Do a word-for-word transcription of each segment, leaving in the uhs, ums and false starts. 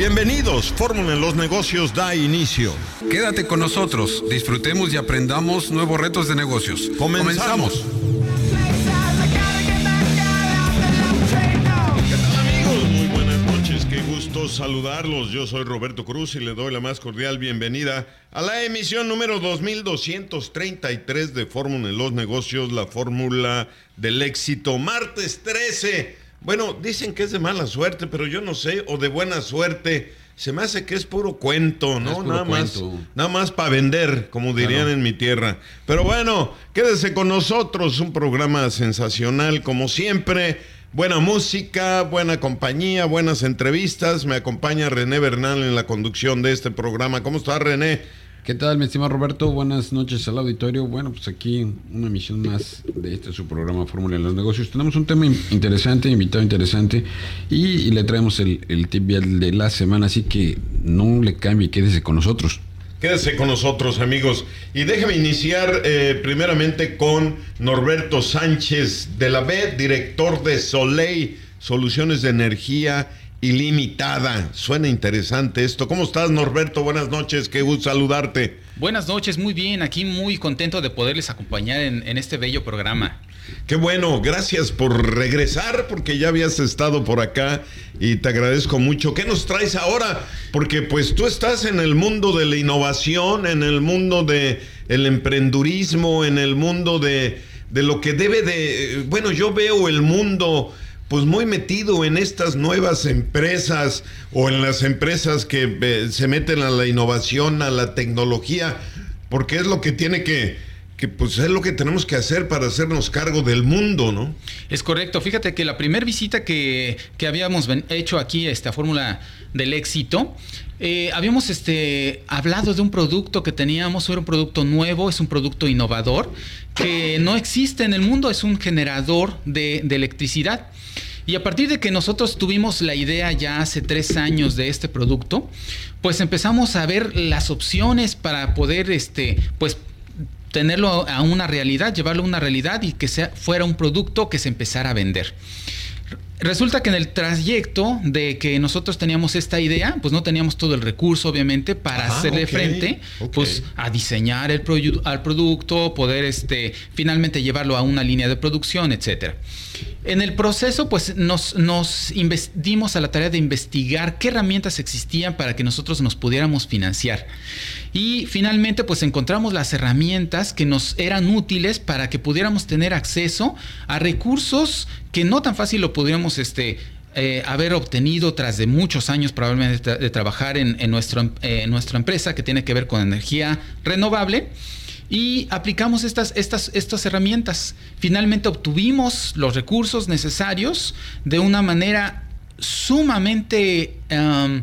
Bienvenidos, Fórmula en los Negocios da inicio. Quédate con nosotros, disfrutemos y aprendamos nuevos retos de negocios. Comenzamos. ¿Qué tal, amigos? Muy buenas noches, qué gusto saludarlos. Yo soy Roberto Cruz y le doy la más cordial bienvenida a la emisión número dos mil doscientos treinta y tres de Fórmula en los Negocios, la fórmula del éxito. Martes trece. Bueno, dicen que es de mala suerte, pero yo no sé, o de buena suerte. Se me hace que es puro cuento, ¿no? Es puro nada cuento. más, nada más para vender, como dirían claro. en mi tierra. Pero bueno, quédese con nosotros, un programa sensacional, como siempre. Buena música, buena compañía, buenas entrevistas. Me acompaña René Bernal en la conducción de este programa. ¿Cómo estás, René? ¿Qué tal, mi estimado Roberto? Buenas noches al auditorio. Bueno, pues aquí una emisión más de este su programa Fórmula en los Negocios. Tenemos un tema interesante, invitado interesante, y, y le traemos el, el tip vial de la semana, así que no le cambie, quédese con nosotros. Quédese con nosotros, amigos. Y déjame iniciar eh, primeramente con Norberto Sánchez de la B, director de Soleil, Soluciones de Energía Ilimitada. Suena interesante esto. ¿Cómo estás, Norberto? Buenas noches, qué gusto saludarte. Buenas noches, muy bien. Aquí muy contento de poderles acompañar en, en este bello programa. Qué bueno, gracias por regresar, porque ya habías estado por acá y te agradezco mucho. ¿Qué nos traes ahora? Porque pues tú estás en el mundo de la innovación, en el mundo de el emprendurismo, en el mundo de, de lo que debe de... Bueno, yo veo el mundo pues muy metido en estas nuevas empresas o en las empresas que eh, se meten a la innovación, a la tecnología, porque es lo que tiene que... que pues es lo que tenemos que hacer para hacernos cargo del mundo, ¿no? Es correcto. Fíjate que la primera visita que, que habíamos hecho aquí a esta fórmula del éxito, eh, habíamos este, hablado de un producto que teníamos, era un producto nuevo, es un producto innovador, que no existe en el mundo, es un generador de, de electricidad. Y a partir de que nosotros tuvimos la idea ya hace tres años de este producto, pues empezamos a ver las opciones para poder, este, pues, tenerlo a una realidad, llevarlo a una realidad y que sea, fuera un producto que se empezara a vender. Resulta que en el trayecto de que nosotros teníamos esta idea, pues no teníamos todo el recurso, obviamente, para ah, hacerle okay, frente, okay. pues a diseñar el produ- al producto, poder este, finalmente llevarlo a una línea de producción, etcétera. En el proceso, pues nos, nos inves- dimos a la tarea de investigar qué herramientas existían para que nosotros nos pudiéramos financiar. Y finalmente, pues encontramos las herramientas que nos eran útiles para que pudiéramos tener acceso a recursos que no tan fácil lo pudiéramos este, eh, haber obtenido tras de muchos años probablemente de, de trabajar en, en, nuestro, eh, en nuestra empresa que tiene que ver con energía renovable. Y aplicamos estas, estas, estas herramientas. Finalmente obtuvimos los recursos necesarios de una manera sumamente um, uh,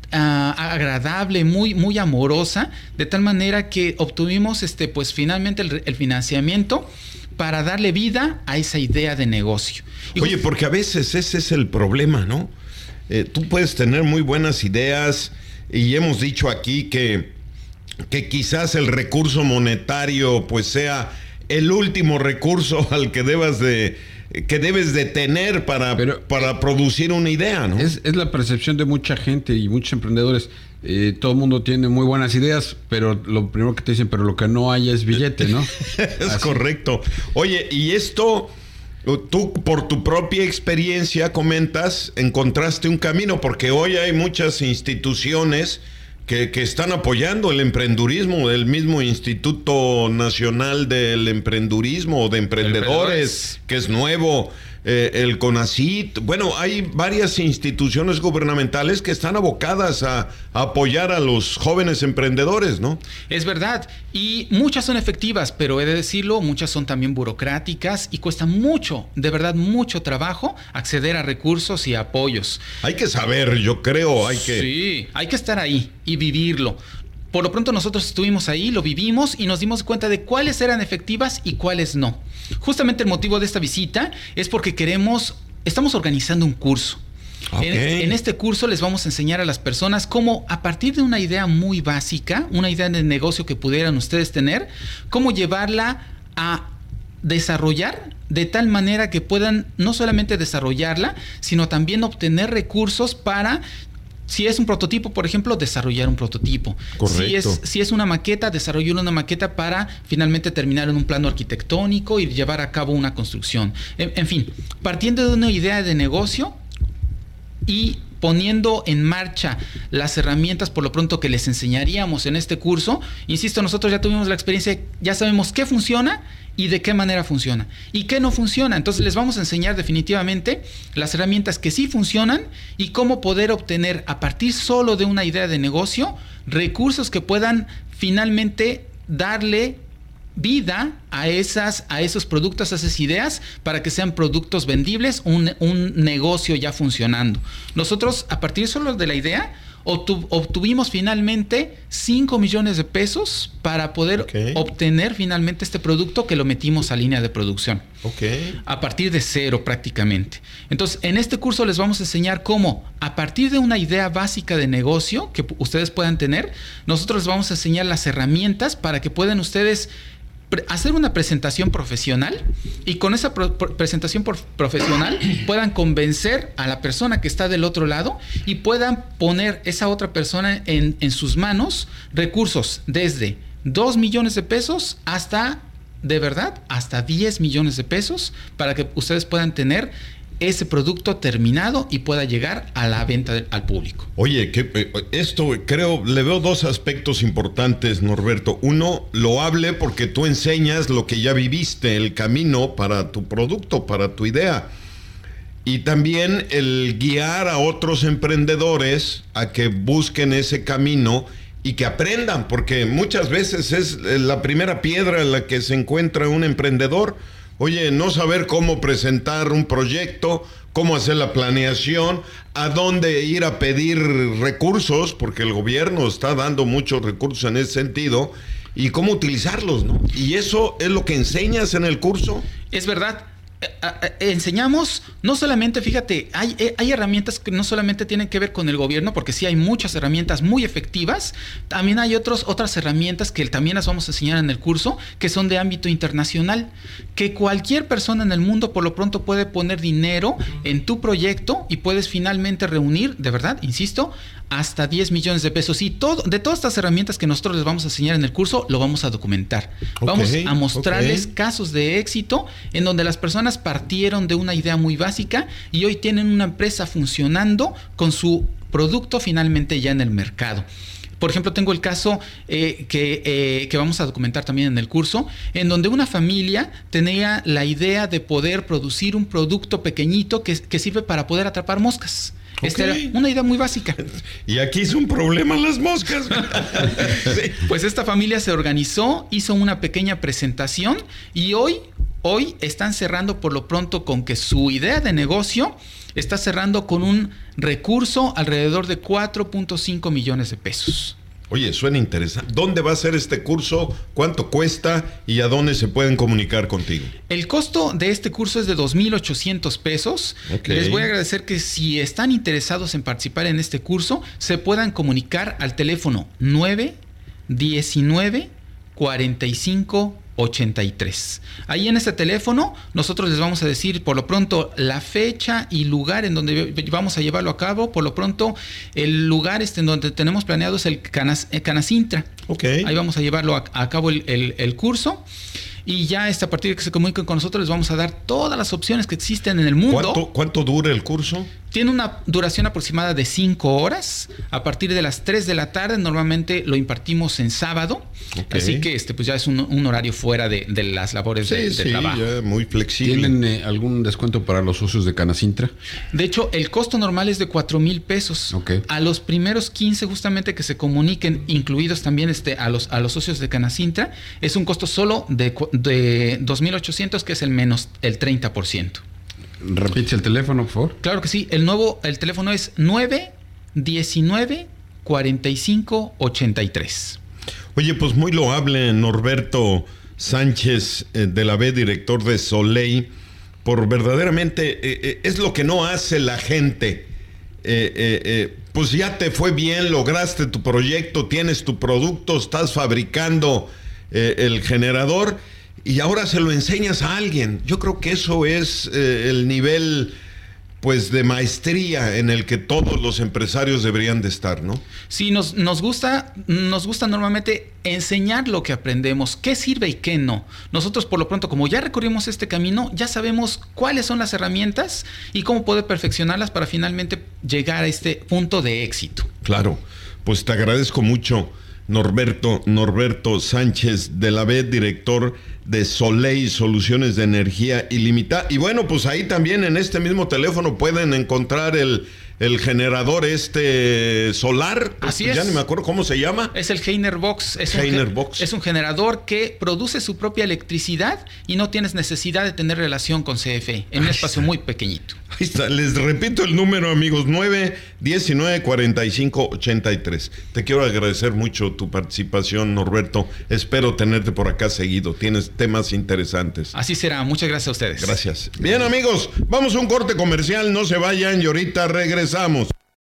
agradable, muy, muy amorosa, de tal manera que obtuvimos este, pues, finalmente el, el financiamiento para darle vida a esa idea de negocio. Y Oye, porque a veces ese es el problema, ¿no? Eh, tú puedes tener muy buenas ideas y hemos dicho aquí que que quizás el recurso monetario pues sea el último recurso al que debas de que debes de tener para, Pero, para producir una idea, ¿no? Es, es la percepción de mucha gente y muchos emprendedores. Eh, todo el mundo tiene muy buenas ideas, pero lo primero que te dicen, pero lo que no hay es billete, ¿no? Es Así. Correcto. Oye, y esto, tú por tu propia experiencia comentas, encontraste un camino, porque hoy hay muchas instituciones Que, que están apoyando el emprendurismo, el mismo Instituto Nacional del Emprendurismo o de Emprendedores, que es nuevo, eh, el CONACYT. Bueno, hay varias instituciones gubernamentales que están abocadas a, a apoyar a los jóvenes emprendedores, ¿no? Es verdad, y muchas son efectivas, pero he de decirlo, muchas son también burocráticas y cuesta mucho, de verdad, mucho trabajo acceder a recursos y apoyos. Hay que saber, yo creo, hay que... Sí, hay que estar ahí y vivirlo. Por lo pronto nosotros estuvimos ahí, lo vivimos y nos dimos cuenta de cuáles eran efectivas y cuáles no. Justamente el motivo de esta visita es porque queremos, estamos organizando un curso. Okay. En, en este curso les vamos a enseñar a las personas cómo, a partir de una idea muy básica, una idea de negocio que pudieran ustedes tener, cómo llevarla a desarrollar de tal manera que puedan no solamente desarrollarla, sino también obtener recursos para Si es un prototipo, por ejemplo, desarrollar un prototipo. Correcto. Si es, si es una maqueta, desarrollar una maqueta para finalmente terminar en un plano arquitectónico y llevar a cabo una construcción. En, en fin, partiendo de una idea de negocio y poniendo en marcha las herramientas por lo pronto que les enseñaríamos en este curso. Insisto, nosotros ya tuvimos la experiencia, ya sabemos qué funciona y de qué manera funciona y qué no funciona. Entonces les vamos a enseñar definitivamente las herramientas que sí funcionan y cómo poder obtener a partir solo de una idea de negocio recursos que puedan finalmente darle vida a esas, a esos productos, a esas ideas, para que sean productos vendibles, un, un negocio ya funcionando. Nosotros, a partir solo de la idea, obtu- obtuvimos finalmente cinco millones de pesos para poder okay. obtener finalmente este producto que lo metimos a línea de producción. Okay. A partir de cero prácticamente. Entonces, en este curso les vamos a enseñar cómo, a partir de una idea básica de negocio que ustedes puedan tener, nosotros les vamos a enseñar las herramientas para que puedan ustedes hacer una presentación profesional y con esa pro- presentación por- profesional puedan convencer a la persona que está del otro lado y puedan poner esa otra persona en, en sus manos recursos desde dos millones de pesos hasta, de verdad, hasta diez millones de pesos para que ustedes puedan tener ese producto terminado y pueda llegar a la venta de, al público. Oye, que eh, esto creo, le veo dos aspectos importantes, Norberto. Uno, loable porque tú enseñas lo que ya viviste, el camino para tu producto, para tu idea. Y también el guiar a otros emprendedores a que busquen ese camino y que aprendan, porque muchas veces es la primera piedra en la que se encuentra un emprendedor. Oye, no saber cómo presentar un proyecto, cómo hacer la planeación, a dónde ir a pedir recursos, porque el gobierno está dando muchos recursos en ese sentido, y cómo utilizarlos, ¿no? Y eso es lo que enseñas en el curso. Es verdad. Enseñamos, no solamente, fíjate, hay, hay herramientas que no solamente tienen que ver con el gobierno, porque sí hay muchas herramientas muy efectivas, también hay otros, otras herramientas que también las vamos a enseñar en el curso, que son de ámbito internacional, que cualquier persona en el mundo por lo pronto puede poner dinero en tu proyecto y puedes finalmente reunir, de verdad, insisto, hasta diez millones de pesos. Y todo, de todas estas herramientas que nosotros les vamos a enseñar en el curso, lo vamos a documentar. Okay, vamos a mostrarles okay. casos de éxito en donde las personas partieron de una idea muy básica y hoy tienen una empresa funcionando con su producto finalmente ya en el mercado. Por ejemplo, tengo el caso eh, que, eh, que vamos a documentar también en el curso, en donde una familia tenía la idea de poder producir un producto pequeñito que, que sirve para poder atrapar moscas. Okay. Esta era una idea muy básica. Y aquí es un problema las moscas. Sí. Pues esta familia se organizó, hizo una pequeña presentación y hoy, hoy están cerrando por lo pronto con que su idea de negocio está cerrando con un recurso alrededor de cuatro punto cinco millones de pesos. Oye, suena interesante. ¿Dónde va a ser este curso? ¿Cuánto cuesta? ¿Y a dónde se pueden comunicar contigo? El costo de este curso es de dos mil ochocientos pesos. Okay. Les voy a agradecer que si están interesados en participar en este curso, se puedan comunicar al teléfono nueve diecinueve cuarenta y cinco ochenta y tres. Ahí en este teléfono nosotros les vamos a decir por lo pronto la fecha y lugar en donde vamos a llevarlo a cabo. Por lo pronto el lugar este en donde tenemos planeado es el Canas, el Canacintra. Okay. Ahí vamos a llevarlo a, a cabo el, el, el curso. Y ya este, a partir de que se comuniquen con nosotros les vamos a dar todas las opciones que existen en el mundo. ¿Cuánto, cuánto dura el curso? Tiene una duración aproximada de cinco horas. A partir de las tres de la tarde, normalmente lo impartimos en sábado. Okay. Así que este pues ya es un, un horario fuera de, de las labores sí, de, de sí, trabajo. Ya muy flexible. ¿Tienen eh, algún descuento para los socios de Canacintra? De hecho, el costo normal es de cuatro mil pesos. Okay. A los primeros quince justamente que se comuniquen, incluidos también este, a, los, a los socios de Canacintra, es un costo solo de, de dos mil ochocientos, que es el menos el treinta por ciento. ¿Repite el teléfono, por favor? Claro que sí. El nuevo, el teléfono es nueve diecinueve cuarenta y cinco ochenta y tres. Oye, pues muy loable, Norberto Sánchez eh, de la B, director de Soleil, por verdaderamente eh, eh, es lo que no hace la gente. Eh, eh, eh, pues ya te fue bien, lograste tu proyecto, tienes tu producto, estás fabricando eh, el generador y ahora se lo enseñas a alguien. Yo creo que eso es eh, el nivel pues de maestría en el que todos los empresarios deberían de estar, ¿no? Sí, nos, nos gusta, nos gusta normalmente enseñar lo que aprendemos, qué sirve y qué no. Nosotros por lo pronto, como ya recorrimos este camino, ya sabemos cuáles son las herramientas y cómo poder perfeccionarlas para finalmente llegar a este punto de éxito. Claro, pues te agradezco mucho, Norberto, Norberto Sánchez de la B, director de Soleil Soluciones de Energía Ilimitada. Y bueno, pues ahí también en este mismo teléfono pueden encontrar el, el generador este solar. Así pues es. Ya ni me acuerdo cómo se llama. Es el Heiner Box. Es Heiner un, Box. Es un generador que produce su propia electricidad y no tienes necesidad de tener relación con C F E en un espacio muy pequeñito. Ahí está, les repito el número, amigos, nueve diecinueve cuarenta y cinco ochenta y tres. Te quiero agradecer mucho tu participación, Norberto. Espero tenerte por acá seguido. Tienes temas interesantes. Así será. Muchas gracias a ustedes. Gracias. Bien, amigos, vamos a un corte comercial. No se vayan y ahorita regresamos.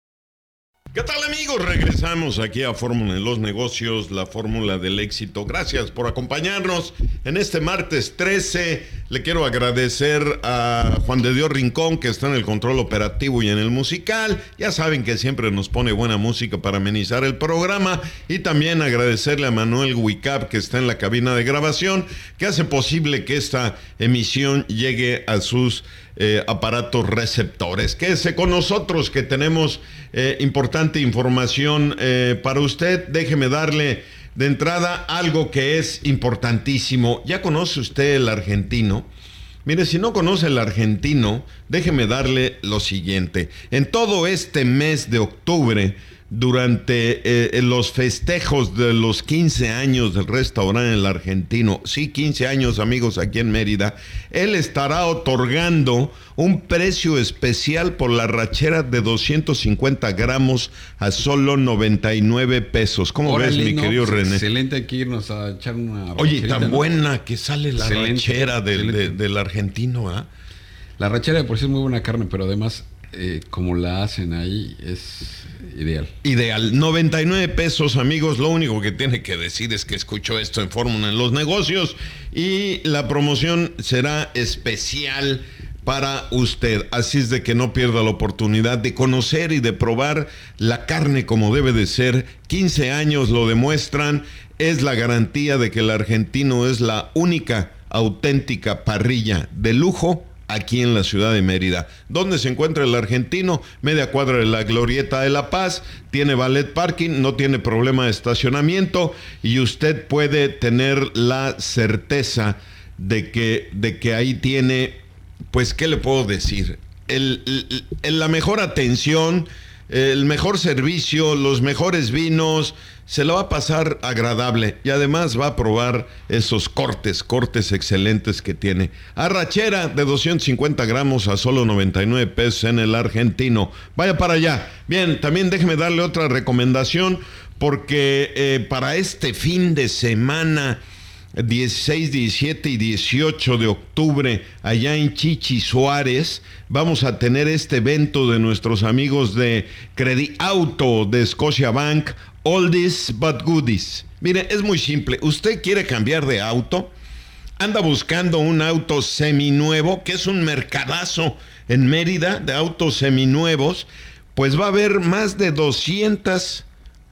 ¿Qué tal, amigos? Regresamos aquí a Fórmula en los Negocios, la fórmula del éxito. Gracias por acompañarnos en este martes trece. Le quiero agradecer a Juan de Dios Rincón, que está en el control operativo y en el musical. Ya saben que siempre nos pone buena música para amenizar el programa. Y también agradecerle a Manuel Huicap, que está en la cabina de grabación, que hace posible que esta emisión llegue a sus Eh, aparatos receptores. Quédese con nosotros que tenemos eh, importante información eh, para usted. Déjeme darle de entrada algo que es importantísimo. ¿Ya conoce usted el argentino? Mire, si no conoce el argentino, déjeme darle lo siguiente. En todo este mes de octubre, durante eh, los festejos de los quince años del restaurante El Argentino, sí, quince años, amigos, aquí en Mérida, él estará otorgando un precio especial por la rachera de doscientos cincuenta gramos a solo noventa y nueve pesos. ¿Cómo Órale, ves, mi no, querido pues René? Excelente, hay que irnos a echar una... Oye, tan ¿no? buena que sale la Excelente, rachera del, de, excelente. del Argentino, ¿ah? ¿eh? La rachera de por sí es muy buena carne, pero además, eh, como la hacen ahí, es ideal. Ideal, noventa y nueve pesos, amigos. Lo único que tiene que decir es que escuchó esto en Fórmula en los Negocios y la promoción será especial para usted. Así es de que no pierda la oportunidad de conocer y de probar la carne como debe de ser. quince años lo demuestran. Es la garantía de que el Argentino es la única auténtica parrilla de lujo aquí en la ciudad de Mérida. ¿Dónde se encuentra el Argentino? Media cuadra de la Glorieta de La Paz. Tiene valet parking, no tiene problema de estacionamiento y usted puede tener la certeza de que, de que ahí tiene, pues, ¿qué le puedo decir? El, el, el, la mejor atención, el mejor servicio, los mejores vinos. Se lo va a pasar agradable y además va a probar esos cortes, cortes excelentes que tiene. Arrachera de doscientos cincuenta gramos a solo noventa y nueve pesos en el Argentino. Vaya para allá. Bien, también déjeme darle otra recomendación porque eh, para este fin de semana, dieciséis, diecisiete y dieciocho de octubre, allá en Chichi Suárez, vamos a tener este evento de nuestros amigos de Credit Auto de Scotiabank, Oldies but Goodies. Mire, es muy simple. Usted quiere cambiar de auto, anda buscando un auto seminuevo, que es un mercadazo en Mérida de autos seminuevos, pues va a haber más de doscientas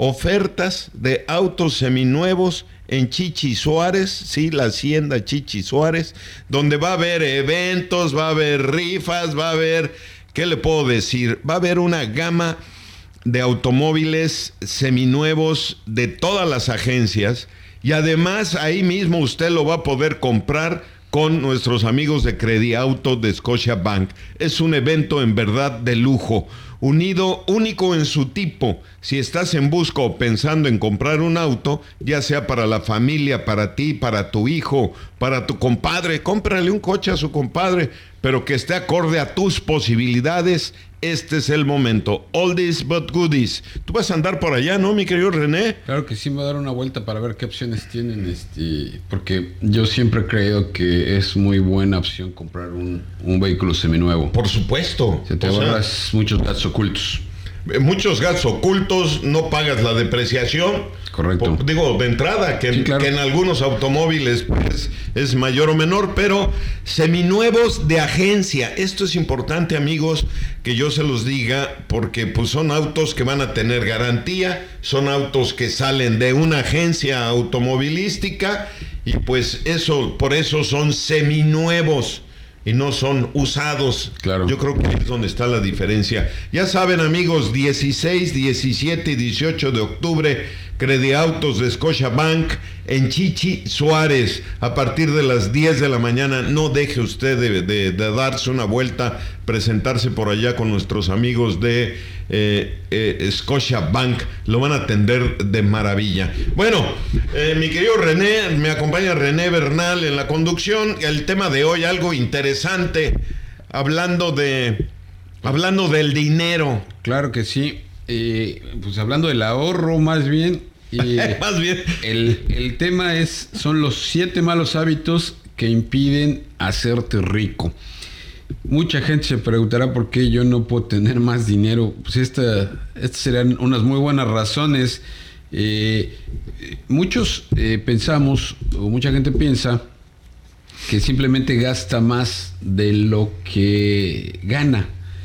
ofertas de autos seminuevos en Chichi Suárez, sí, la hacienda Chichi Suárez, donde va a haber eventos, va a haber rifas, va a haber, ¿qué le puedo decir? Va a haber una gama de automóviles seminuevos de todas las agencias y además ahí mismo usted lo va a poder comprar con nuestros amigos de Credit Auto de Scotiabank. Es un evento en verdad de lujo, unido, único en su tipo. Si estás en busca o pensando en comprar un auto, ya sea para la familia, para ti, para tu hijo, para tu compadre, cómprale un coche a su compadre, pero que esté acorde a tus posibilidades. Este es el momento. Oldies but goodies. Tú vas a andar por allá, ¿no, mi querido René? Claro que sí, me voy a dar una vuelta para ver qué opciones tienen, este, porque yo siempre he creído que es muy buena opción comprar un, un vehículo seminuevo. Por supuesto. Se te O sea, ahorras muchos gastos ocultos. muchos gastos ocultos, no pagas la depreciación. Correcto. Por, digo, de entrada, que, sí, claro. que en algunos automóviles pues, es mayor o menor, pero seminuevos de agencia. Esto es importante, amigos, que yo se los diga, porque pues son autos que van a tener garantía, son autos que salen de una agencia automovilística, y pues eso, por eso son seminuevos y no son usados. Claro. Yo creo que ahí es donde está la diferencia. Ya saben, amigos, dieciséis, diecisiete y dieciocho de octubre, Crediautos de Scotiabank en Chichi Suárez, a partir de las diez de la mañana. No deje usted de, de, de darse una vuelta, presentarse por allá con nuestros amigos de eh, eh, Scotiabank. Lo van a atender de maravilla. Bueno, eh, mi querido René, me acompaña René Bernal en la conducción. El tema de hoy, algo interesante, hablando de hablando del dinero. Claro que sí. Eh, pues hablando del ahorro, más bien. Y más bien. El, el tema es, son los siete malos hábitos que impiden hacerte rico. Mucha gente se preguntará por qué yo no puedo tener más dinero. Pues esta, estas serán unas muy buenas razones. Eh, muchos eh, pensamos, o mucha gente piensa, que simplemente gasta más de lo que gana.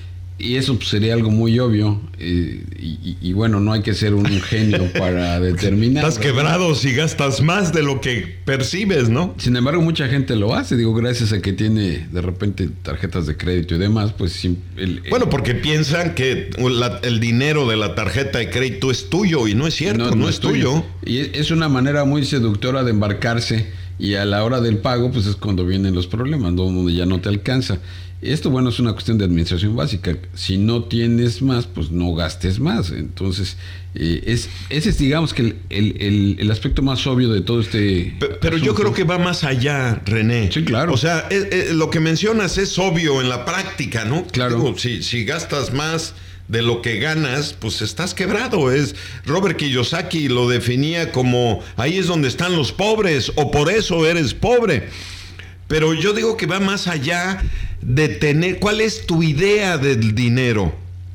Y eso pues, sería algo muy obvio. Eh, y, y bueno, no hay que ser un genio para determinar. Estás quebrado si gastas más de lo que percibes, ¿no? Sin embargo, mucha gente lo hace. Digo, gracias a que tiene de repente tarjetas de crédito y demás, pues... El, el, bueno, porque piensan que la, el dinero de la tarjeta de crédito es tuyo y no es cierto, no, no, no es tuyo. tuyo. Y es una manera muy seductora de embarcarse, y a la hora del pago, pues es cuando vienen los problemas, ¿no? Donde ya no te alcanza. Esto, bueno, es una cuestión de administración básica. Si no tienes más, pues no gastes más. Entonces, eh, es, ese es, digamos, que el, el, el, el aspecto más obvio de todo este... Pero, pero yo creo que va más allá, René. Sí, claro. O sea, es, es, lo que mencionas es obvio en la práctica, ¿no? Claro. Digo, si, si gastas más de lo que ganas, pues estás quebrado. Es Robert Kiyosaki lo definía como, ahí es donde están los pobres, o por eso eres pobre. Pero yo digo que va más allá de tener... ¿Cuál es tu idea del dinero?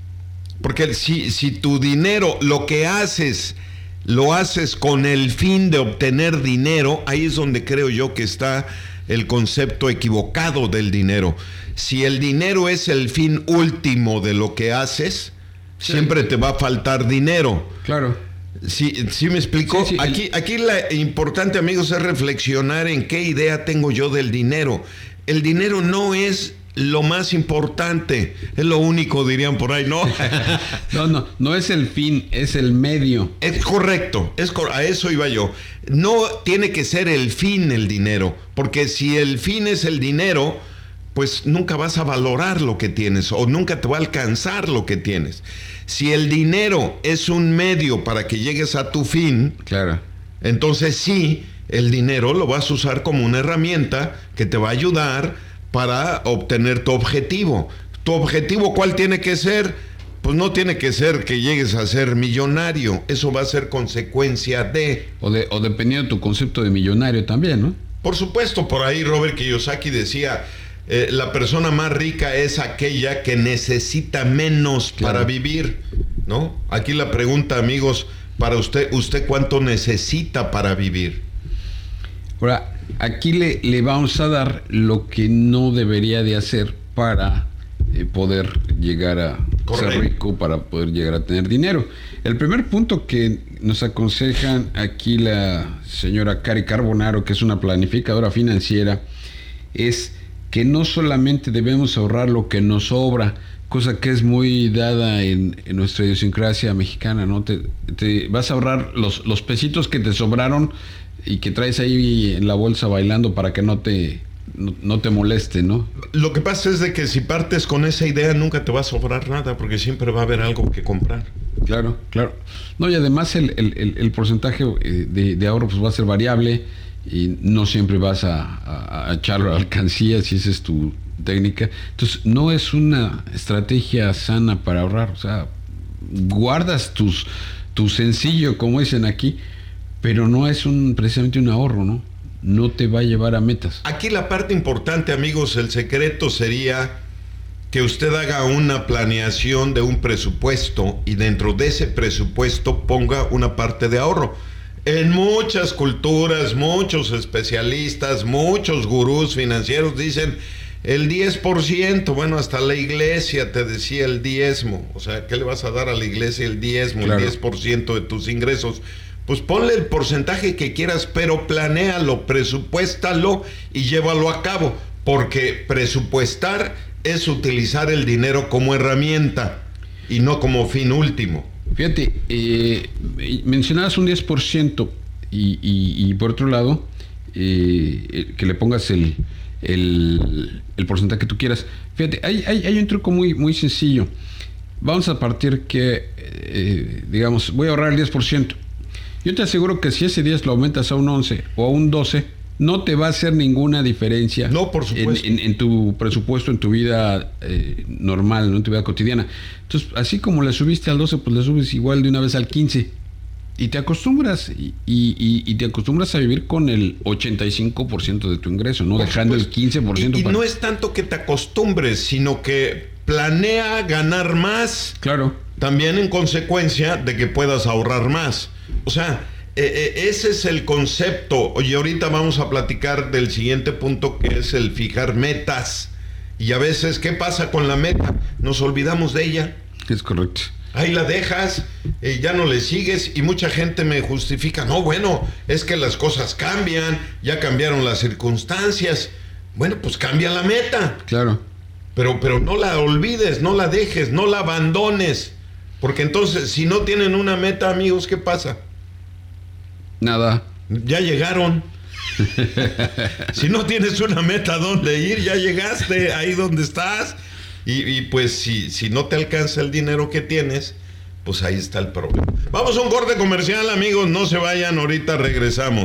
Porque si, si tu dinero, lo que haces, lo haces con el fin de obtener dinero, ahí es donde creo yo que está el concepto equivocado del dinero. Si el dinero es el fin último de lo que haces, sí, siempre te va a faltar dinero. Claro. ¿Sí, sí me explico? Sí, sí, aquí, el... aquí la importante, amigos, es reflexionar en qué idea tengo yo del dinero. El dinero no es lo más importante, es lo único, dirían por ahí, ¿no? no, no, no es el fin, es el medio. Es correcto, es cor- a eso iba yo. No tiene que ser el fin el dinero, porque si el fin es el dinero, pues nunca vas a valorar lo que tienes, o nunca te va a alcanzar lo que tienes. Si el dinero es un medio para que llegues a tu fin, claro, entonces sí, el dinero lo vas a usar como una herramienta que te va a ayudar para obtener tu objetivo. ¿Tu objetivo cuál tiene que ser? Pues no tiene que ser que llegues a ser millonario. Eso va a ser consecuencia de... O, de, o dependiendo de tu concepto de millonario también, ¿no? Por supuesto, por ahí Robert Kiyosaki decía... Eh, la persona más rica es aquella que necesita menos, claro, para vivir, ¿no? Aquí la pregunta, amigos, para usted, ¿usted cuánto necesita para vivir? Ahora, aquí le, le vamos a dar lo que no debería de hacer para eh, poder llegar a Correcto. ser rico, para poder llegar a tener dinero. El primer punto que nos aconsejan aquí la señora Cari Carbonaro, que es una planificadora financiera, es que no solamente debemos ahorrar lo que nos sobra, cosa que es muy dada en, en nuestra idiosincrasia mexicana, ¿no? Te, te vas a ahorrar los, los pesitos que te sobraron y que traes ahí en la bolsa bailando para que no te, no, no te moleste, ¿no? Lo que pasa es de que si partes con esa idea nunca te va a sobrar nada, porque siempre va a haber algo que comprar. Claro, claro. No, y además el, el, el, el porcentaje de, de ahorro pues va a ser variable, y no siempre vas a, a, a echarlo a alcancía si esa es tu técnica. Entonces no es una estrategia sana para ahorrar. O sea, guardas tus tu sencillo, como dicen aquí, pero no es un precisamente un ahorro, ¿no? No te va a llevar a metas. Aquí la parte importante, amigos, el secreto sería que usted haga una planeación de un presupuesto y dentro de ese presupuesto ponga una parte de ahorro. En muchas culturas, muchos especialistas, muchos gurús financieros dicen el diez por ciento, bueno, hasta la iglesia te decía el diezmo. O sea, ¿qué le vas a dar a la iglesia el diezmo? Claro. El diez por ciento de tus ingresos. Pues ponle el porcentaje que quieras, pero planéalo, presupuéstalo y llévalo a cabo. Porque presupuestar es utilizar el dinero como herramienta y no como fin último. Fíjate, eh, mencionabas un diez por ciento y, y, y por otro lado, eh, que le pongas el... El, el porcentaje que tú quieras. Fíjate, hay, hay, hay un truco muy, muy sencillo. Vamos a partir que, eh, digamos, voy a ahorrar el diez por ciento. Yo te aseguro que si ese diez lo aumentas a un once o a un doce, no te va a hacer ninguna diferencia. No, por supuesto. En, en, en tu presupuesto, en tu vida eh, normal, ¿no? En tu vida cotidiana. Entonces, así como le subiste al doce, pues le subes igual de una vez al quince. Y te acostumbras, y, y, y te acostumbras a vivir con el ochenta y cinco por ciento de tu ingreso, no por dejando supuesto. el quince por ciento. Y, y para... no es tanto que te acostumbres, sino que planea ganar más. Claro. También en consecuencia de que puedas ahorrar más. O sea, eh, eh, ese es el concepto. Y ahorita vamos a platicar del siguiente punto, que es el fijar metas. Y a veces, ¿qué pasa con la meta? Nos olvidamos de ella. Es correcto. Ahí la dejas, eh, ya no le sigues, y mucha gente me justifica, no, bueno, es que las cosas cambian, ya cambiaron las circunstancias. Bueno, pues cambia la meta. Claro. Pero, pero no la olvides, no la dejes, no la abandones. Porque entonces, si no tienen una meta, amigos, ¿qué pasa? Nada. Ya llegaron. Si no tienes una meta a dónde ir, ya llegaste ahí donde estás. Y, y pues si, si no te alcanza el dinero que tienes, pues ahí está el problema. Vamos a un corte comercial, amigos, no se vayan, ahorita regresamos.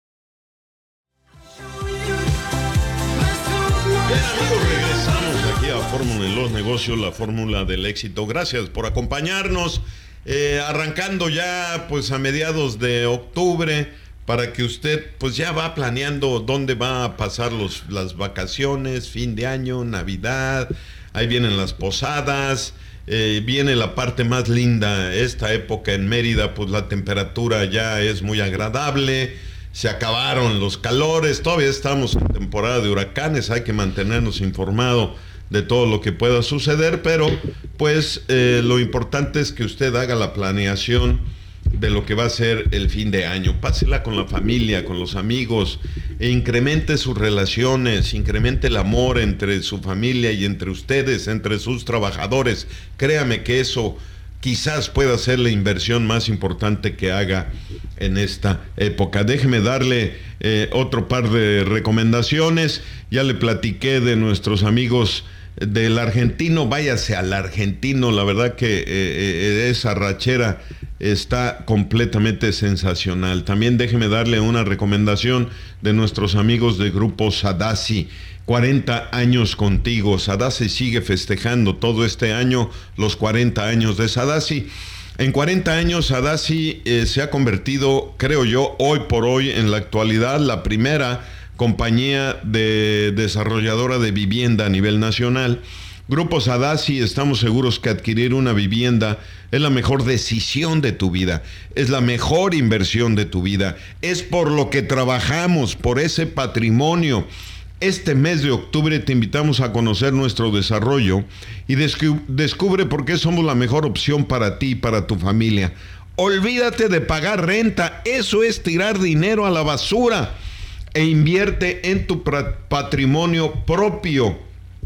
Bien, amigos, regresamos aquí a Fórmula en los Negocios, la fórmula del éxito. Gracias por acompañarnos, eh, arrancando ya pues a mediados de octubre, para que usted pues ya va planeando dónde va a pasar los, las vacaciones, fin de año, Navidad. Ahí vienen las posadas, eh, viene la parte más linda. Esta época en Mérida, pues la temperatura ya es muy agradable. Se acabaron los calores, todavía estamos en temporada de huracanes. Hay que mantenernos informados de todo lo que pueda suceder, pero pues eh, lo importante es que usted haga la planeación de lo que va a ser el fin de año. Pásela con la familia, con los amigos, e incremente sus relaciones, incremente el amor entre su familia y entre ustedes, entre sus trabajadores. Créame que eso quizás pueda ser la inversión más importante que haga en esta época. Déjeme darle eh, otro par de recomendaciones. Ya le platiqué de nuestros amigos del argentino. Váyase al argentino, la verdad que eh, eh, esa rachera está completamente sensacional. También déjeme darle una recomendación de nuestros amigos de Grupo Sadassi. cuarenta años contigo. Sadassi sigue festejando todo este año los cuarenta años de Sadassi. En cuarenta años Sadassi eh, se ha convertido, creo yo, hoy por hoy, en la actualidad, la primera compañía de desarrolladora de vivienda a nivel nacional. Grupo Sadassi, estamos seguros que adquirir una vivienda es la mejor decisión de tu vida, es la mejor inversión de tu vida, es por lo que trabajamos, por ese patrimonio. Este mes de octubre te invitamos a conocer nuestro desarrollo y descu- descubre por qué somos la mejor opción para ti y para tu familia. Olvídate de pagar renta, eso es tirar dinero a la basura, e invierte en tu pra- patrimonio propio.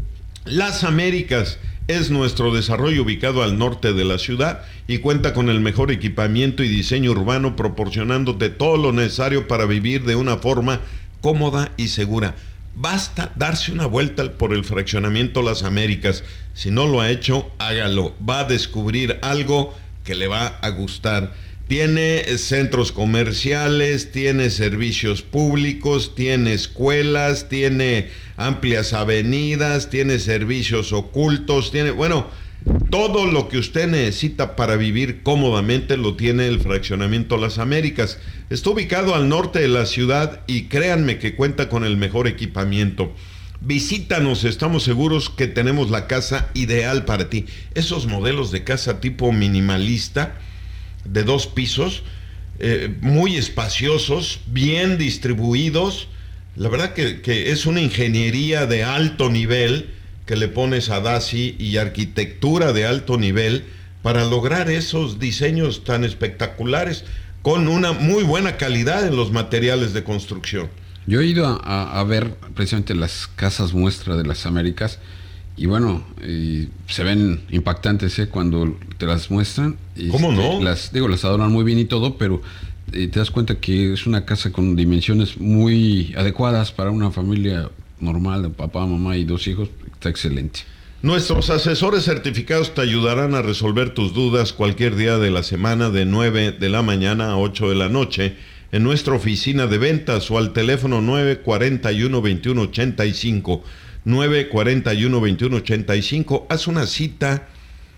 Las Américas es nuestro desarrollo ubicado al norte de la ciudad y cuenta con el mejor equipamiento y diseño urbano, proporcionándote todo lo necesario para vivir de una forma cómoda y segura. Basta darse una vuelta por el fraccionamiento Las Américas. Si no lo ha hecho, hágalo. Va a descubrir algo que le va a gustar. Tiene centros comerciales, tiene servicios públicos, tiene escuelas, tiene amplias avenidas, tiene servicios ocultos, tiene, bueno, todo lo que usted necesita para vivir cómodamente lo tiene el fraccionamiento Las Américas. Está ubicado al norte de la ciudad y créanme que cuenta con el mejor equipamiento. Visítanos, estamos seguros que tenemos la casa ideal para ti. Esos modelos de casa tipo minimalista, de dos pisos, eh, muy espaciosos, bien distribuidos. La verdad que, que es una ingeniería de alto nivel que le pones a Daci y arquitectura de alto nivel para lograr esos diseños tan espectaculares con una muy buena calidad en los materiales de construcción. Yo he ido a, a, a ver precisamente las casas muestra de las Américas y bueno, y se ven impactantes ¿eh? Cuando te las muestran. ¿Cómo este, no? Las, digo, las adornan muy bien y todo, pero eh, te das cuenta que es una casa con dimensiones muy adecuadas para una familia normal de papá, mamá y dos hijos. Está excelente. Nuestros asesores certificados te ayudarán a resolver tus dudas cualquier día de la semana de nueve de la mañana a ocho de la noche en nuestra oficina de ventas o al teléfono nueve cuatro uno, veintiuno ochenta y cinco. nueve cuatro uno, veintiuno ochenta y cinco. Haz una cita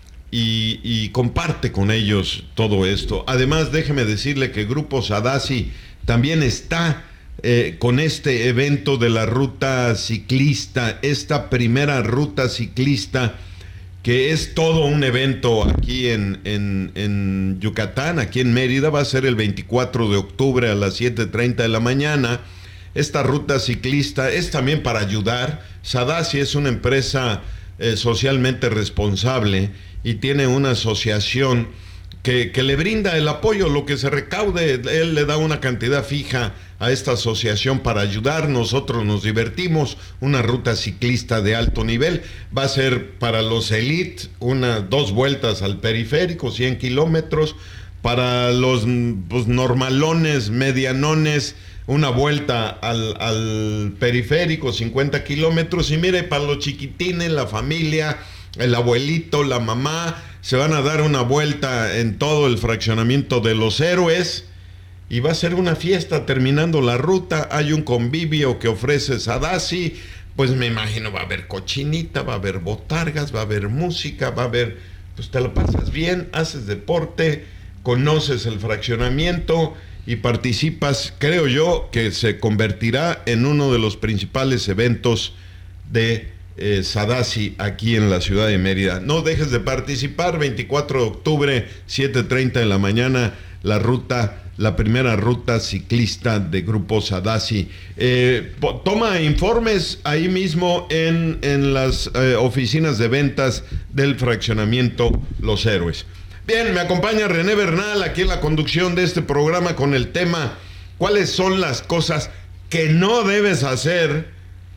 y, y comparte con ellos todo esto. Además, déjeme decirle que Grupo Sadassi también está eh, con este evento de la ruta ciclista, esta primera ruta ciclista, que es todo un evento aquí en, en, en Yucatán, aquí en Mérida. Va a ser el veinticuatro de octubre a las siete treinta de la mañana. Esta ruta ciclista es también para ayudar. Sadassi es una empresa eh, socialmente responsable y tiene una asociación que, que le brinda el apoyo, lo que se recaude. Él le da una cantidad fija a esta asociación para ayudar. Nosotros nos divertimos. Una ruta ciclista de alto nivel. Va a ser para los elite, una, dos vueltas al periférico, cien kilómetros. Para los pues, normalones, medianones, una vuelta al, al periférico, cincuenta kilómetros. Y mire, para los chiquitines, la familia, el abuelito, la mamá, se van a dar una vuelta en todo el fraccionamiento de Los Héroes. Y va a ser una fiesta terminando la ruta. Hay un convivio que ofrece Sadassi. Pues me imagino va a haber cochinita, va a haber botargas, va a haber música, va a haber... Pues te lo pasas bien, haces deporte, conoces el fraccionamiento y participas. Creo yo que se convertirá en uno de los principales eventos de eh, Sadassi aquí en la ciudad de Mérida. No dejes de participar. Veinticuatro de octubre, siete treinta de la mañana, la ruta, la primera ruta ciclista de Grupo Sadassi. Eh, toma informes ahí mismo en, en las eh, oficinas de ventas del fraccionamiento Los Héroes. Bien, me acompaña René Bernal aquí en la conducción de este programa con el tema ¿cuáles son las cosas que no debes hacer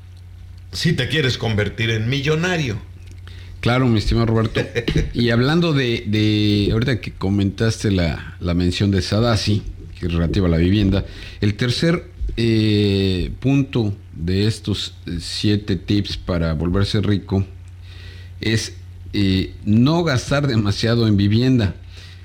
si te quieres convertir en millonario? Claro, mi estimado Roberto. Y hablando de, de ahorita que comentaste la, la mención de Sadassi, que es relativa a la vivienda, el tercer eh, punto de estos siete tips para volverse rico es eh, no gastar demasiado en vivienda.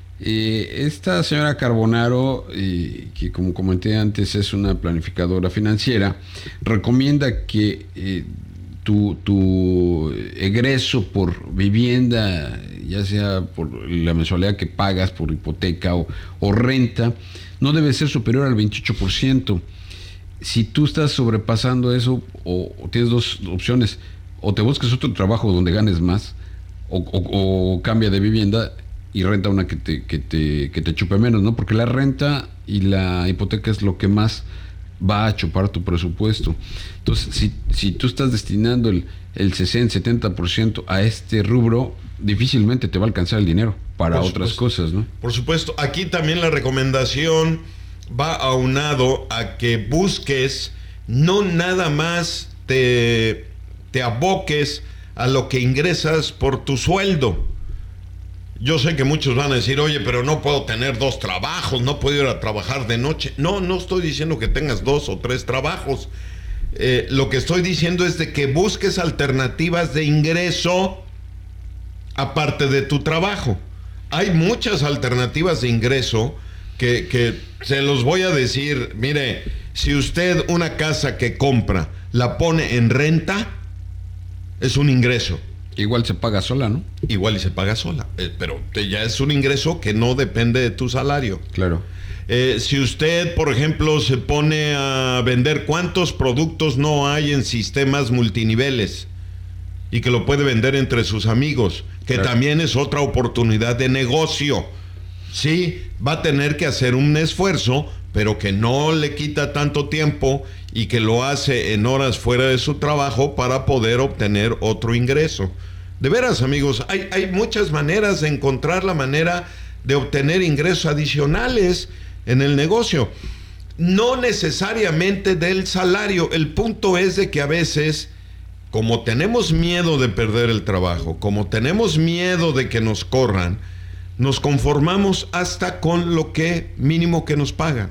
Eh, esta señora Carbonaro, eh, que como comenté antes es una planificadora financiera, recomienda que eh, tu, tu egreso por vivienda, ya sea por la mensualidad que pagas por hipoteca o, o renta, no debe ser superior al veintiocho por ciento. Si tú estás sobrepasando eso, o, o tienes dos opciones, o te buscas otro trabajo donde ganes más, o, o, o cambia de vivienda y renta una que te, que te, que te chupe menos, ¿no? Porque la renta y la hipoteca es lo que más va a chupar tu presupuesto. Entonces, si, si tú estás destinando el, el sesenta, setenta por ciento a este rubro, difícilmente te va a alcanzar el dinero para otras cosas, ¿no? Por supuesto. Aquí también la recomendación va aunado a que busques, no nada más te, te aboques a lo que ingresas por tu sueldo. Yo sé que muchos van a decir, oye, pero no puedo tener dos trabajos, no puedo ir a trabajar de noche. No, no estoy diciendo que tengas dos o tres trabajos. Eh, lo que estoy diciendo es de que busques alternativas de ingreso aparte de tu trabajo. Hay muchas alternativas de ingreso que, que se los voy a decir. Mire, si usted una casa que compra la pone en renta, es un ingreso. Igual se paga sola, ¿no? Igual y se paga sola, eh, pero te, ya es un ingreso que no depende de tu salario. Claro. Eh, si usted, por ejemplo, se pone a vender, ¿cuántos productos no hay en sistemas multiniveles? Y que lo puede vender entre sus amigos, que claro. También es otra oportunidad de negocio. Sí, va a tener que hacer un esfuerzo, pero que no le quita tanto tiempo y que lo hace en horas fuera de su trabajo para poder obtener otro ingreso. De veras, amigos, hay, hay muchas maneras de encontrar la manera de obtener ingresos adicionales en el negocio. No necesariamente del salario. El punto es de que a veces, como tenemos miedo de perder el trabajo, como tenemos miedo de que nos corran, nos conformamos hasta con lo que mínimo que nos pagan.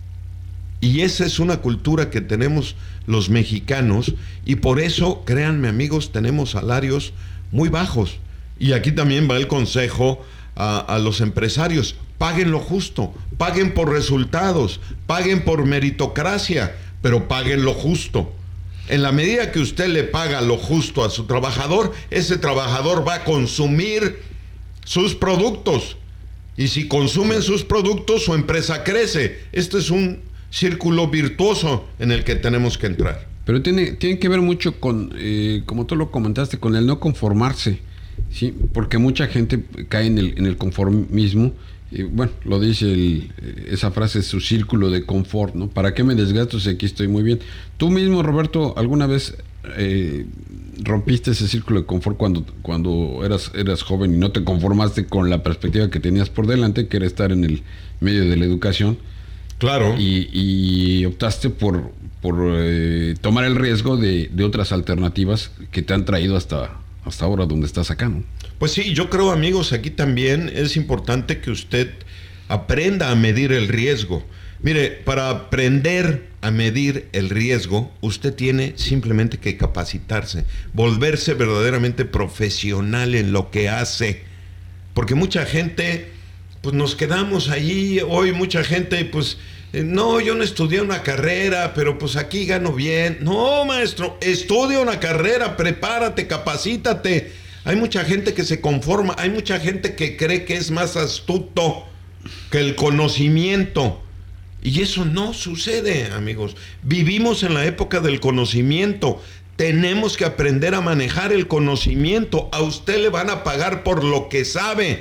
Y esa es una cultura que tenemos los mexicanos, y por eso, créanme amigos, tenemos salarios muy bajos. Y aquí también va el consejo a, a los empresarios: paguen lo justo, paguen por resultados, paguen por meritocracia, pero paguen lo justo. En la medida que usted le paga lo justo a su trabajador, ese trabajador va a consumir sus productos. Y si consumen sus productos, su empresa crece. Este es un círculo virtuoso en el que tenemos que entrar. Pero tiene, tiene que ver mucho con, eh, como tú lo comentaste, con el no conformarse, ¿sí? Porque mucha gente cae en el, en el conformismo. Y bueno, lo dice el, esa frase, su círculo de confort, ¿no? ¿Para qué me desgasto si aquí estoy muy bien? Tú mismo, Roberto, ¿alguna vez eh, rompiste ese círculo de confort cuando, cuando eras, eras joven y no te conformaste con la perspectiva que tenías por delante, que era estar en el medio de la educación? Claro. Y, y optaste por, por eh, tomar el riesgo de, de otras alternativas que te han traído hasta, hasta ahora donde estás acá, ¿no? Pues sí, yo creo, amigos, aquí también es importante que usted aprenda a medir el riesgo. Mire, para aprender a medir el riesgo, usted tiene simplemente que capacitarse, volverse verdaderamente profesional en lo que hace. Porque mucha gente, pues nos quedamos ahí, hoy mucha gente, pues, eh, no, yo no estudié una carrera, pero pues aquí gano bien. No, maestro, estudia una carrera, prepárate, capacítate. Hay mucha gente que se conforma, hay mucha gente que cree que es más astuto que el conocimiento. Y eso no sucede, amigos. Vivimos en la época del conocimiento. Tenemos que aprender a manejar el conocimiento. A usted le van a pagar por lo que sabe,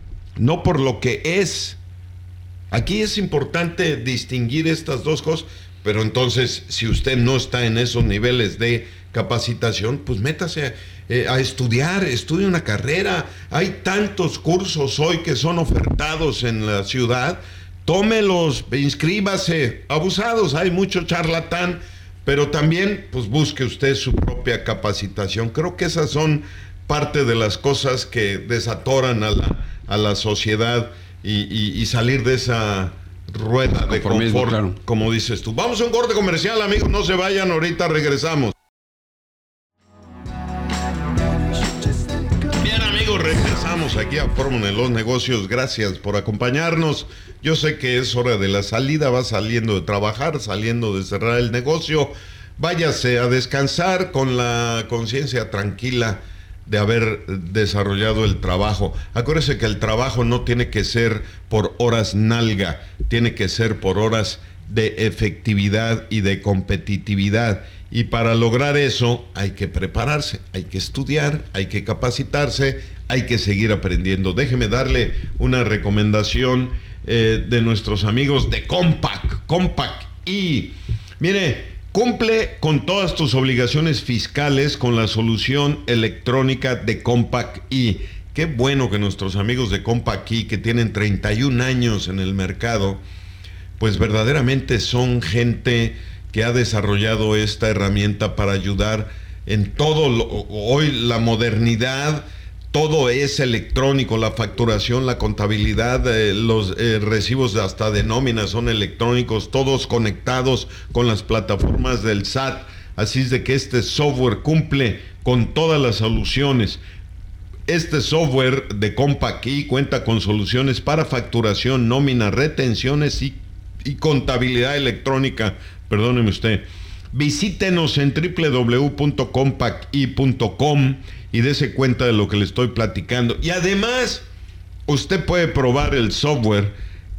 no por lo que es. Aquí es importante distinguir estas dos cosas, pero entonces, si usted no está en esos niveles de capacitación, pues métase eh, a estudiar, estudie una carrera. Hay tantos cursos hoy que son ofertados en la ciudad. Tómelos, inscríbase. Abusados, hay mucho charlatán, pero también pues busque usted su propia capacitación. Creo que esas son parte de las cosas que desatoran a la, a la sociedad y, y, y salir de esa rueda de confort, claro, como dices tú. Vamos a un corte comercial, amigos, no se vayan, ahorita regresamos. Bien, amigos, regresamos aquí a Fórmula de los Negocios. Gracias por acompañarnos. Yo sé que es hora de la salida, va saliendo de trabajar, saliendo de cerrar el negocio. Váyase a descansar con la conciencia tranquila de haber desarrollado el trabajo. Acuérdese que el trabajo no tiene que ser por horas nalga, tiene que ser por horas de efectividad y de competitividad. Y para lograr eso hay que prepararse, hay que estudiar, hay que capacitarse, hay que seguir aprendiendo. Déjeme darle una recomendación eh, de nuestros amigos de Compaq, Compaq I. Mire, cumple con todas tus obligaciones fiscales con la solución electrónica de Compaq I. Qué bueno que nuestros amigos de Compaq I, que tienen treinta y un años en el mercado, pues verdaderamente son gente que ha desarrollado esta herramienta para ayudar en todo. Lo, hoy la modernidad, todo es electrónico, la facturación, la contabilidad, eh, los eh, recibos hasta de nómina son electrónicos, todos conectados con las plataformas del S A T. Así es de que este software cumple con todas las soluciones. Este software de Compaq I cuenta con soluciones para facturación, nómina, retenciones y, y contabilidad electrónica. Perdóneme usted. Visítenos en doble u doble u doble u punto compaq i punto com y dése cuenta de lo que le estoy platicando. Y además, usted puede probar el software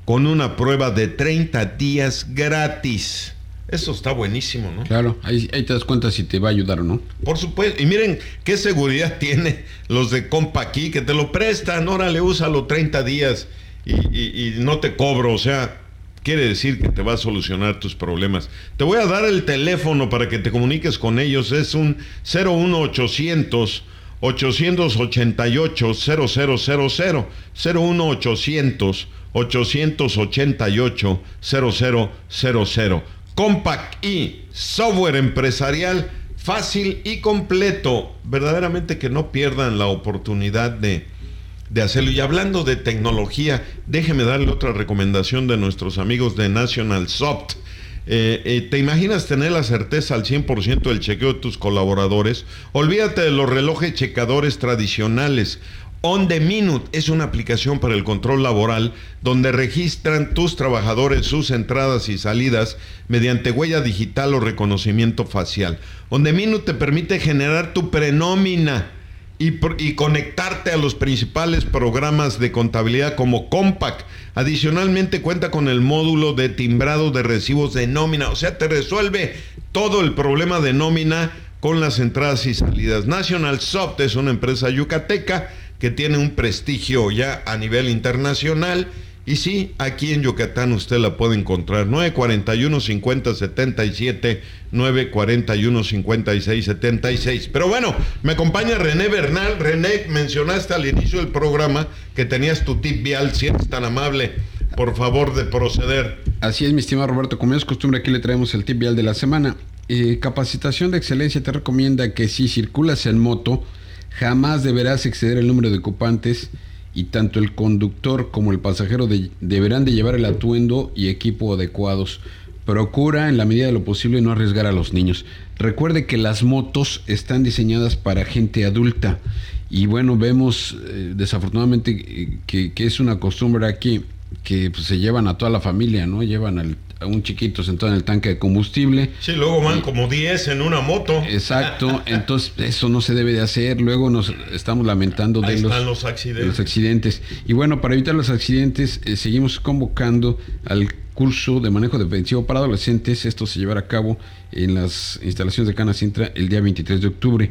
con una prueba de treinta días gratis. Eso está buenísimo, ¿no? Claro, ahí, ahí te das cuenta si te va a ayudar o no. Por supuesto. Y miren qué seguridad tiene los de Compa Key, que te lo prestan. Órale, úsalo treinta días y, y, y no te cobro. O sea, quiere decir que te va a solucionar tus problemas. Te voy a dar el teléfono para que te comuniques con ellos. Es un cero uno ochocientos, ochocientos ochenta y ocho, cero cero cero cero. cero uno ochocientos, ochocientos ochenta y ocho, cero cero cero cero. Compact E, software empresarial fácil y completo. Verdaderamente que no pierdan la oportunidad de, de hacerlo. Y hablando de tecnología, déjeme darle otra recomendación de nuestros amigos de National Soft. Eh, eh, ¿Te imaginas tener la certeza al cien por ciento del chequeo de tus colaboradores? Olvídate de los relojes checadores tradicionales. On the Minute es una aplicación para el control laboral donde registran tus trabajadores sus entradas y salidas mediante huella digital o reconocimiento facial. On the Minute te permite generar tu prenómina y, y conectarte a los principales programas de contabilidad como Compact. Adicionalmente cuenta con el módulo de timbrado de recibos de nómina, o sea, te resuelve todo el problema de nómina con las entradas y salidas. National Soft es una empresa yucateca que tiene un prestigio ya a nivel internacional. Y sí, aquí en Yucatán usted la puede encontrar. nueve cuarenta y uno, cincuenta, setenta y siete, nueve cuarenta y uno, cincuenta y seis, setenta y seis. Pero bueno, me acompaña René Bernal. René, mencionaste al inicio del programa que tenías tu tip vial. Si eres tan amable, por favor, de proceder. Así es, mi estimado Roberto. Como es costumbre, aquí le traemos el tip vial de la semana. Eh, Capacitación de Excelencia te recomienda que si circulas en moto, jamás deberás exceder el número de ocupantes y tanto el conductor como el pasajero de, deberán de llevar el atuendo y equipo adecuados. Procura en la medida de lo posible no arriesgar a los niños. Recuerde que las motos están diseñadas para gente adulta y bueno, vemos eh, desafortunadamente eh, que, que es una costumbre aquí que pues, se llevan a toda la familia, ¿no? Llevan al a un chiquito sentado en el tanque de combustible. Sí, luego van y, como diez en una moto. Exacto, entonces eso no se debe de hacer. Luego nos estamos lamentando de los, los, accidentes. de los accidentes. Y bueno, para evitar los accidentes, eh, seguimos convocando al curso de manejo defensivo para adolescentes. Esto se llevará a cabo en las instalaciones de Cana Sintra el día veintitrés de octubre.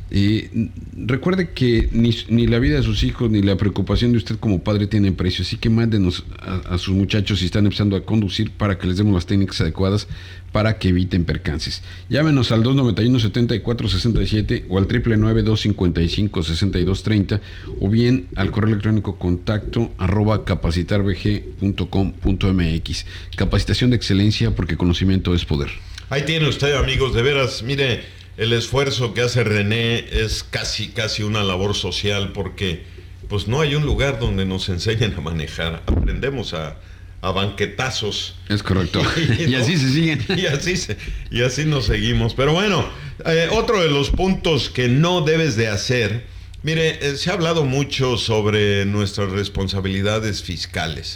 Eh, recuerde que ni, ni la vida de sus hijos ni la preocupación de usted como padre tienen precio, así que mándenos a, a sus muchachos si están empezando a conducir para que les demos las técnicas adecuadas para que eviten percances. Llámenos al dos noventa y uno, setenta y cuatro, sesenta y siete o al triple nueve, dos cincuenta y cinco, sesenta y dos treinta o bien al correo electrónico contacto arroba capacitarbg punto com punto mx. Capacitación de excelencia porque conocimiento es poder. Ahí tiene usted, amigos, de veras, mire, el esfuerzo que hace René es casi, casi una labor social porque pues no hay un lugar donde nos enseñen a manejar. Aprendemos a, a banquetazos. Es correcto. Y, y así se siguen. Y así, se, y así nos seguimos. Pero bueno, eh, otro de los puntos que no debes de hacer. Mire, eh, se ha hablado mucho sobre nuestras responsabilidades fiscales.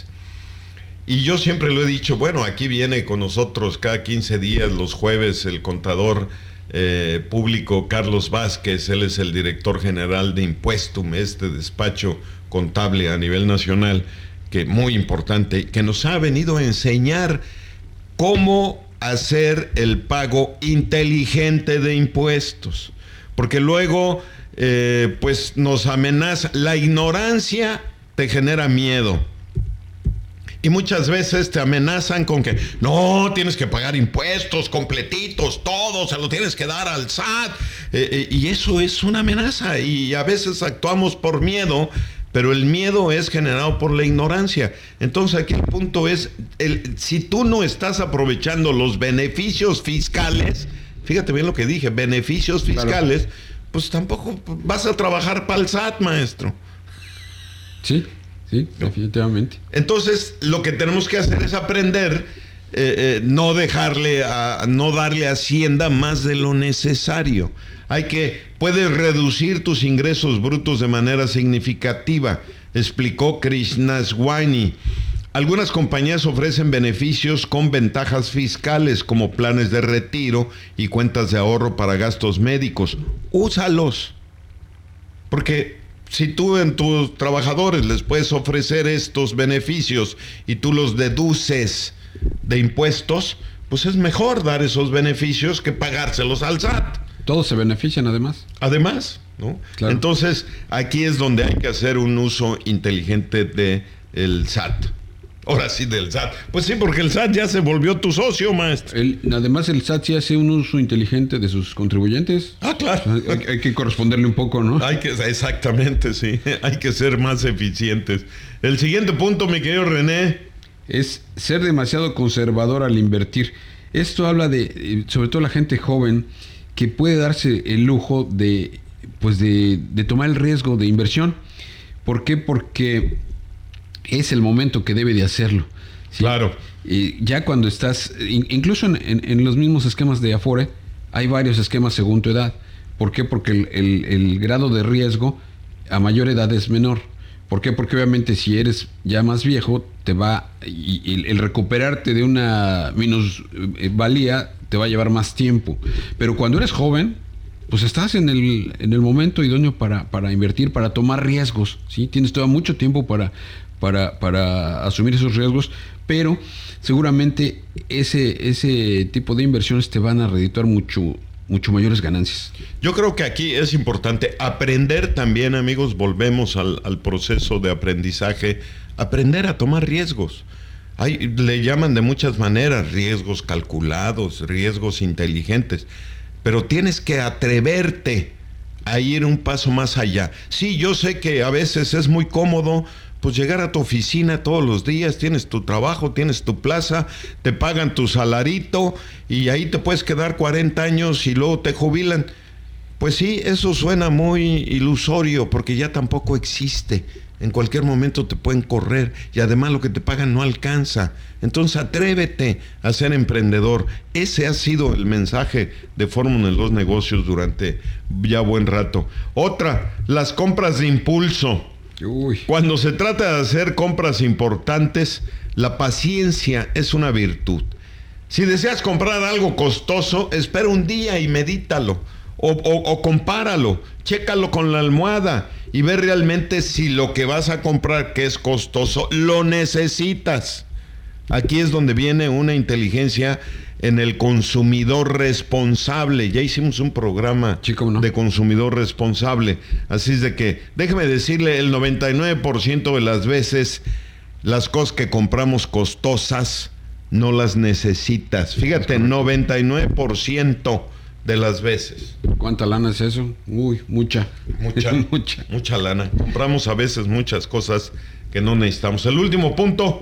Y yo siempre lo he dicho, bueno, aquí viene con nosotros cada quince días, los jueves, el contador Eh, público Carlos Vázquez. Él es el director general de Impuestum, este despacho contable a nivel nacional, que muy importante, que nos ha venido a enseñar cómo hacer el pago inteligente de impuestos, porque luego eh, pues nos amenaza, la ignorancia te genera miedo. Y muchas veces te amenazan con que no, tienes que pagar impuestos completitos, todos, se lo tienes que dar al S A T. Eh, eh, y eso es una amenaza. Y a veces actuamos por miedo, pero el miedo es generado por la ignorancia. Entonces aquí el punto es, el, si tú no estás aprovechando los beneficios fiscales, fíjate bien lo que dije, beneficios fiscales, claro, pues tampoco vas a trabajar para el S A T, maestro. Sí. Sí, definitivamente. Entonces, lo que tenemos que hacer es aprender, eh, eh, no dejarle, a, no darle a Hacienda más de lo necesario. Hay que, puedes reducir tus ingresos brutos de manera significativa, explicó Krishnaswamy. Algunas compañías ofrecen beneficios con ventajas fiscales, como planes de retiro y cuentas de ahorro para gastos médicos. Úsalos, porque si tú en tus trabajadores les puedes ofrecer estos beneficios y tú los deduces de impuestos, pues es mejor dar esos beneficios que pagárselos al S A T. Todos se benefician además. Además, ¿no? Claro. Entonces, aquí es donde hay que hacer un uso inteligente del S A T. Ahora sí, del S A T. Pues sí, porque el S A T ya se volvió tu socio, maestro. El, además, el S A T sí hace un uso inteligente de sus contribuyentes. Ah, claro. O sea, hay, hay que corresponderle un poco, ¿no? Hay que, exactamente, sí. Hay que ser más eficientes. El siguiente punto, mi querido René. Es ser demasiado conservador al invertir. Esto habla de, sobre todo la gente joven, que puede darse el lujo de, pues de, de tomar el riesgo de inversión. ¿Por qué? Porque es el momento que debe de hacerlo. ¿Sí? Claro. Y ya cuando estás, incluso en, en, en los mismos esquemas de Afore, hay varios esquemas según tu edad. ¿Por qué? Porque el, el, el grado de riesgo a mayor edad es menor. ¿Por qué? Porque obviamente si eres ya más viejo, te va, y, y el recuperarte de una minusvalía te va a llevar más tiempo. Pero cuando eres joven, pues estás en el, en el momento idóneo para, para invertir, para tomar riesgos, ¿sí? Tienes todavía mucho tiempo para, para, para asumir esos riesgos, pero seguramente ese, ese tipo de inversiones te van a redituar mucho, mucho mayores ganancias. Yo creo que aquí es importante aprender también, amigos, volvemos al, al proceso de aprendizaje, aprender a tomar riesgos. Hay, le llaman de muchas maneras, riesgos calculados, riesgos inteligentes, pero tienes que atreverte a ir un paso más allá. Sí, yo sé que a veces es muy cómodo pues llegar a tu oficina todos los días, tienes tu trabajo, tienes tu plaza, te pagan tu salarito y ahí te puedes quedar cuarenta años y luego te jubilan. Pues sí, eso suena muy ilusorio porque ya tampoco existe. En cualquier momento te pueden correr y además lo que te pagan no alcanza. Entonces atrévete a ser emprendedor. Ese ha sido el mensaje de Fórmula en los Negocios durante ya buen rato. Otra, las compras de impulso. Uy. Cuando se trata de hacer compras importantes, la paciencia es una virtud. Si deseas comprar algo costoso, espera un día y medítalo. O, o, o compáralo, chécalo con la almohada y ve realmente si lo que vas a comprar, que es costoso, lo necesitas. Aquí es donde viene una inteligencia en el consumidor responsable. Ya hicimos un programa sí, ¿cómo no? de consumidor responsable. Así es de que, déjeme decirle, el noventa y nueve por ciento de las veces las cosas que compramos costosas no las necesitas. Fíjate, noventa y nueve por ciento de las veces. ¿Cuánta lana es eso? Uy, mucha. Mucha, mucha. Mucha lana. Compramos a veces muchas cosas que no necesitamos. El último punto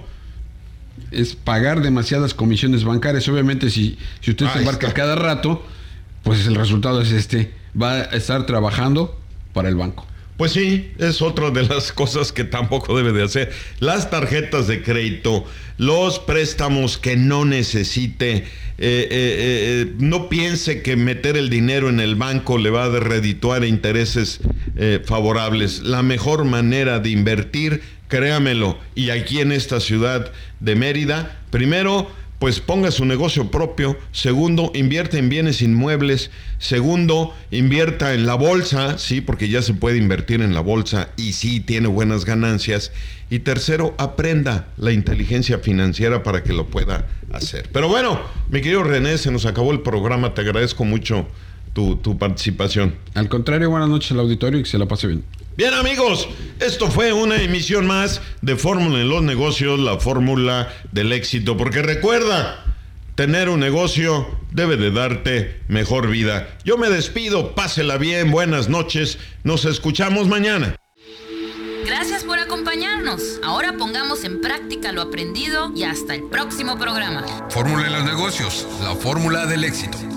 es pagar demasiadas comisiones bancarias. Obviamente, si, si usted se embarca cada rato, pues el resultado es este. Va a estar trabajando para el banco. Pues sí, es otra de las cosas que tampoco debe de hacer. Las tarjetas de crédito, los préstamos que no necesite, eh, eh, eh, no piense que meter el dinero en el banco le va a redituar intereses eh, favorables. La mejor manera de invertir, créamelo, y aquí en esta ciudad de Mérida, primero, pues ponga su negocio propio. Segundo, invierta en bienes inmuebles. Segundo, invierta en la bolsa, sí, porque ya se puede invertir en la bolsa y sí tiene buenas ganancias. Y tercero, aprenda la inteligencia financiera para que lo pueda hacer. Pero bueno, mi querido René, se nos acabó el programa. Te agradezco mucho tu, tu participación. Al contrario, buenas noches al auditorio y que se la pase bien. Bien, amigos, esto fue una emisión más de Fórmula en los Negocios, la fórmula del éxito. Porque recuerda, tener un negocio debe de darte mejor vida. Yo me despido, pásela bien, buenas noches, nos escuchamos mañana. Gracias por acompañarnos. Ahora pongamos en práctica lo aprendido y hasta el próximo programa. Fórmula en los Negocios, la fórmula del éxito.